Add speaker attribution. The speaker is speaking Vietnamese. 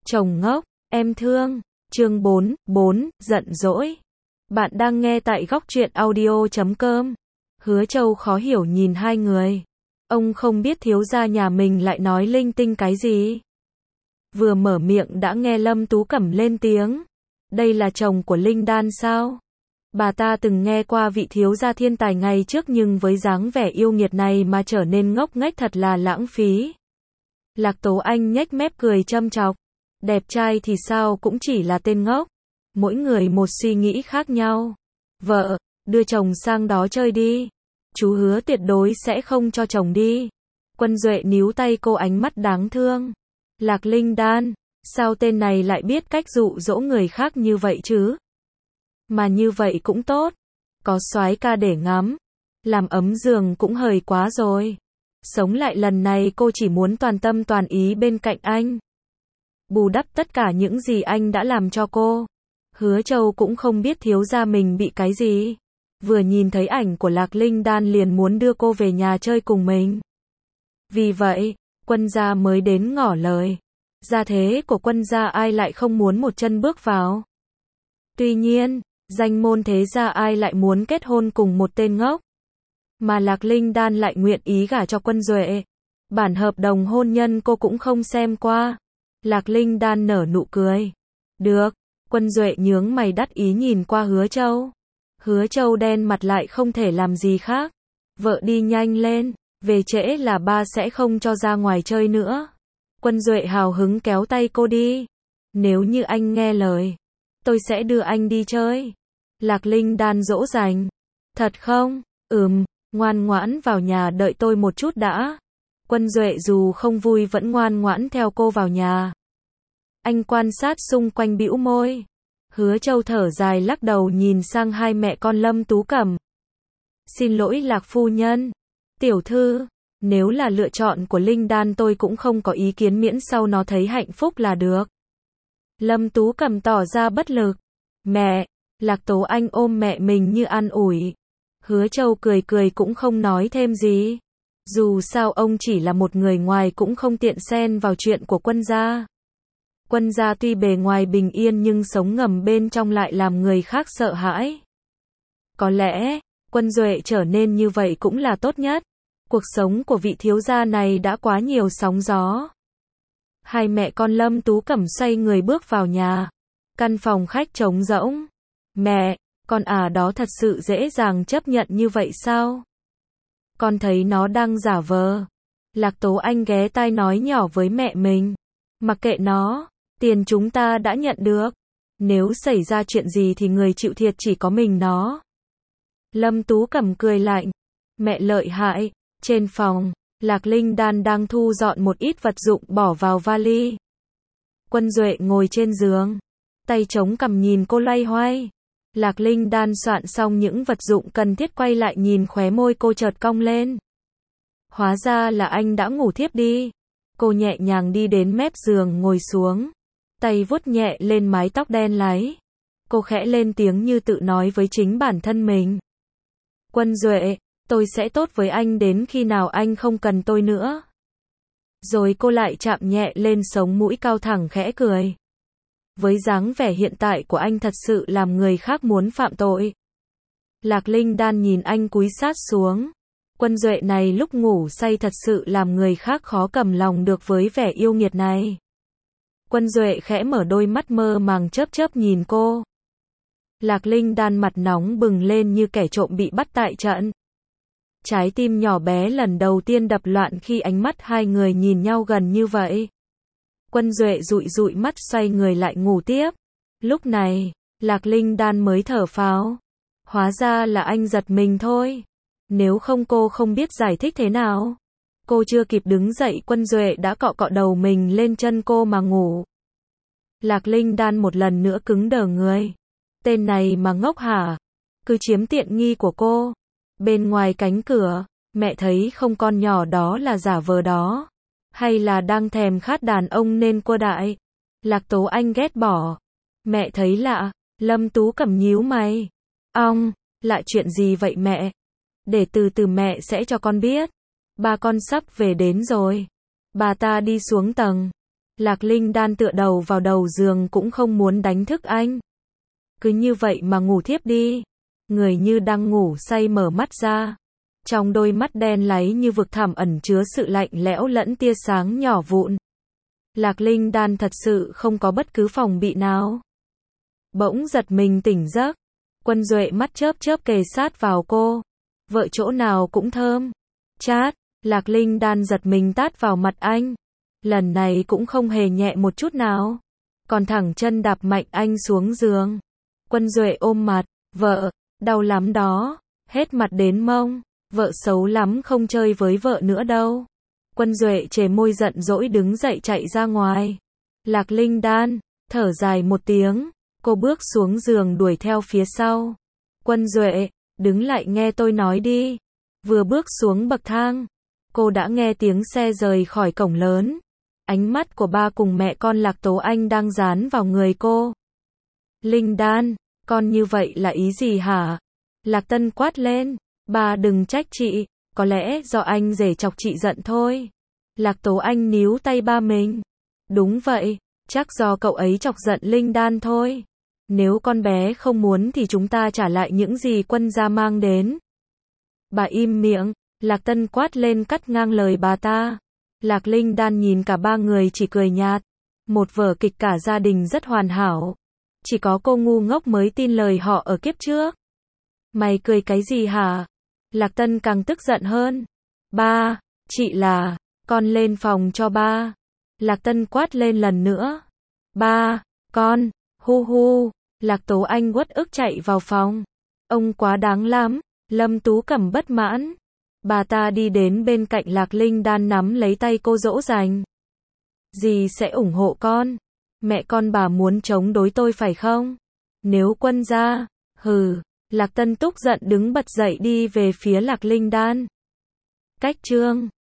Speaker 1: Chồng ngốc, em thương. Chương 4, giận dỗi. Bạn đang nghe tại góc truyện audio.com. Hứa Châu khó hiểu nhìn hai người. Ông không biết thiếu gia nhà mình lại nói linh tinh cái gì. Vừa mở miệng đã nghe Lâm Tú Cẩm lên tiếng. Đây là chồng của Linh Đan sao? Bà ta từng nghe qua vị thiếu gia thiên tài ngày trước, nhưng với dáng vẻ yêu nghiệt này mà trở nên ngốc nghếch thật là lãng phí. Lạc Tố Anh nhếch mép cười châm chọc. Đẹp trai thì sao cũng chỉ là tên ngốc. Mỗi người một suy nghĩ khác nhau. Vợ, đưa chồng sang đó chơi đi. Chú hứa tuyệt đối sẽ không cho chồng đi. Quân Duệ níu tay cô, ánh mắt đáng thương. Lạc Linh Đan, sao tên này lại biết cách dụ dỗ người khác như vậy chứ? Mà như vậy cũng tốt. Có soái ca để ngắm. Làm ấm giường cũng hời quá rồi. Sống lại lần này cô chỉ muốn toàn tâm toàn ý bên cạnh anh. Bù đắp tất cả những gì anh đã làm cho cô. Hứa Châu cũng không biết thiếu gia mình bị cái gì. Vừa nhìn thấy ảnh của Lạc Linh Đan liền muốn đưa cô về nhà chơi cùng mình. Vì vậy, Quân gia mới đến ngỏ lời. Gia thế của Quân gia ai lại không muốn một chân bước vào. Tuy nhiên, danh môn thế gia ai lại muốn kết hôn cùng một tên ngốc. Mà Lạc Linh Đan lại nguyện ý gả cho Quân Duệ. Bản hợp đồng hôn nhân cô cũng không xem qua. Lạc Linh Đan nở nụ cười. Được. Quân Duệ nhướng mày đắc ý nhìn qua Hứa Châu. Hứa Châu đen mặt lại không thể làm gì khác. Vợ đi nhanh lên. Về trễ là ba sẽ không cho ra ngoài chơi nữa. Quân Duệ hào hứng kéo tay cô đi. Nếu như anh nghe lời, tôi sẽ đưa anh đi chơi. Lạc Linh Đan dỗ dành. Thật không? Ngoan ngoãn vào nhà đợi tôi một chút đã. Quân Duệ dù không vui vẫn ngoan ngoãn theo cô vào nhà. Anh quan sát xung quanh bĩu môi. Hứa Châu thở dài lắc đầu nhìn sang hai mẹ con Lâm Tú Cẩm. Xin lỗi Lạc phu nhân. Tiểu thư, nếu là lựa chọn của Linh Đan tôi cũng không có ý kiến, miễn sau nó thấy hạnh phúc là được. Lâm Tú Cẩm tỏ ra bất lực. Mẹ, Lạc Tố Anh ôm mẹ mình như an ủi. Hứa Châu cười cười cũng không nói thêm gì. Dù sao ông chỉ là một người ngoài cũng không tiện xen vào chuyện của Quân gia. Quân gia tuy bề ngoài bình yên nhưng sống ngầm bên trong lại làm người khác sợ hãi. Có lẽ, Quân Duệ trở nên như vậy cũng là tốt nhất. Cuộc sống của vị thiếu gia này đã quá nhiều sóng gió. Hai mẹ con Lâm Tú Cẩm xoay người bước vào nhà. Căn phòng khách trống rỗng. Mẹ, con đó thật sự dễ dàng chấp nhận như vậy sao? Con thấy nó đang giả vờ. Lạc Tố Anh ghé tai nói nhỏ với mẹ mình. Mặc kệ nó, tiền chúng ta đã nhận được. Nếu xảy ra chuyện gì thì người chịu thiệt chỉ có mình nó. Lâm Tú Cẩm cười lạnh. Mẹ lợi hại. Trên phòng, Lạc Linh Đan đang thu dọn một ít vật dụng bỏ vào vali. Quân Duệ ngồi trên giường. Tay chống cằm nhìn cô loay hoay. Lạc Linh Đan soạn xong những vật dụng cần thiết quay lại nhìn, khóe môi cô chợt cong lên. Hóa ra là anh đã ngủ thiếp đi. Cô nhẹ nhàng đi đến mép giường ngồi xuống. Tay vuốt nhẹ lên mái tóc đen láy. Cô khẽ lên tiếng như tự nói với chính bản thân mình. Quân Duệ, tôi sẽ tốt với anh đến khi nào anh không cần tôi nữa. Rồi cô lại chạm nhẹ lên sống mũi cao thẳng khẽ cười. Với dáng vẻ hiện tại của anh thật sự làm người khác muốn phạm tội. Lạc Linh Đan nhìn anh cúi sát xuống. Quân Duệ này lúc ngủ say thật sự làm người khác khó cầm lòng được với vẻ yêu nghiệt này. Quân Duệ khẽ mở đôi mắt mơ màng chớp chớp nhìn cô. Lạc Linh Đan mặt nóng bừng lên như kẻ trộm bị bắt tại trận. Trái tim nhỏ bé lần đầu tiên đập loạn khi ánh mắt hai người nhìn nhau gần như vậy. Quân Duệ dụi dụi mắt xoay người lại ngủ tiếp. Lúc này, Lạc Linh Đan mới thở phào. Hóa ra là anh giật mình thôi. Nếu không cô không biết giải thích thế nào. Cô chưa kịp đứng dậy Quân Duệ đã cọ cọ đầu mình lên chân cô mà ngủ. Lạc Linh Đan một lần nữa cứng đờ người. Tên này mà ngốc hả? Cứ chiếm tiện nghi của cô. Bên ngoài cánh cửa, mẹ thấy không, con nhỏ đó là giả vờ đó. Hay là đang thèm khát đàn ông nên cua đại? Lạc Tố Anh ghét bỏ. Mẹ thấy lạ. Lâm Tú Cẩm nhíu mày. Lạ chuyện gì vậy mẹ? Để từ từ mẹ sẽ cho con biết. Ba con sắp về đến rồi. Bà ta đi xuống tầng. Lạc Linh Đan tựa đầu vào đầu giường cũng không muốn đánh thức anh. Cứ như vậy mà ngủ thiếp đi. Người như đang ngủ say mở mắt ra. Trong đôi mắt đen láy như vực thẳm ẩn chứa sự lạnh lẽo lẫn tia sáng nhỏ vụn. Lạc Linh Đan thật sự không có bất cứ phòng bị nào. Bỗng giật mình tỉnh giấc. Quân Duệ mắt chớp chớp kề sát vào cô. Vợ chỗ nào cũng thơm. Chát, Lạc Linh Đan giật mình tát vào mặt anh. Lần này cũng không hề nhẹ một chút nào. Còn thẳng chân đạp mạnh anh xuống giường. Quân Duệ ôm mặt. Vợ, đau lắm đó. Hết mặt đến mông. Vợ xấu lắm, không chơi với vợ nữa đâu. Quân Duệ chề môi giận dỗi đứng dậy chạy ra ngoài. Lạc Linh Đan thở dài một tiếng. Cô bước xuống giường đuổi theo phía sau. Quân Duệ, đứng lại nghe tôi nói đi. Vừa bước xuống bậc thang, cô đã nghe tiếng xe rời khỏi cổng lớn. Ánh mắt của ba cùng mẹ con Lạc Tố Anh đang dán vào người cô. Linh Đan, con như vậy là ý gì hả? Lạc Tân quát lên. Ba đừng trách chị, có lẽ do anh rể chọc chị giận thôi. Lạc Tố Anh níu tay ba mình. Đúng vậy, chắc do cậu ấy chọc giận Linh Đan thôi. Nếu con bé không muốn thì chúng ta trả lại những gì quân gia mang đến. Bà im miệng, Lạc Tân quát lên cắt ngang lời bà ta. Lạc Linh Đan nhìn cả ba người chỉ cười nhạt. Một vở kịch cả gia đình rất hoàn hảo. Chỉ có cô ngu ngốc mới tin lời họ ở kiếp trước. Mày cười cái gì hả? Lạc Tân càng tức giận hơn. Ba, chị là, con lên phòng cho ba. Lạc Tân quát lên lần nữa. Ba, con, hu hu. Lạc Tố Anh uất ức chạy vào phòng. Ông quá đáng lắm. Lâm Tú Cẩm bất mãn. Bà ta đi đến bên cạnh Lạc Linh Đan nắm lấy tay cô dỗ dành. Dì sẽ ủng hộ con. Mẹ con bà muốn chống đối tôi phải không? Nếu quân gia, hừ. Lạc Tân tức giận đứng bật dậy đi về phía Lạc Linh Đan. Cách chương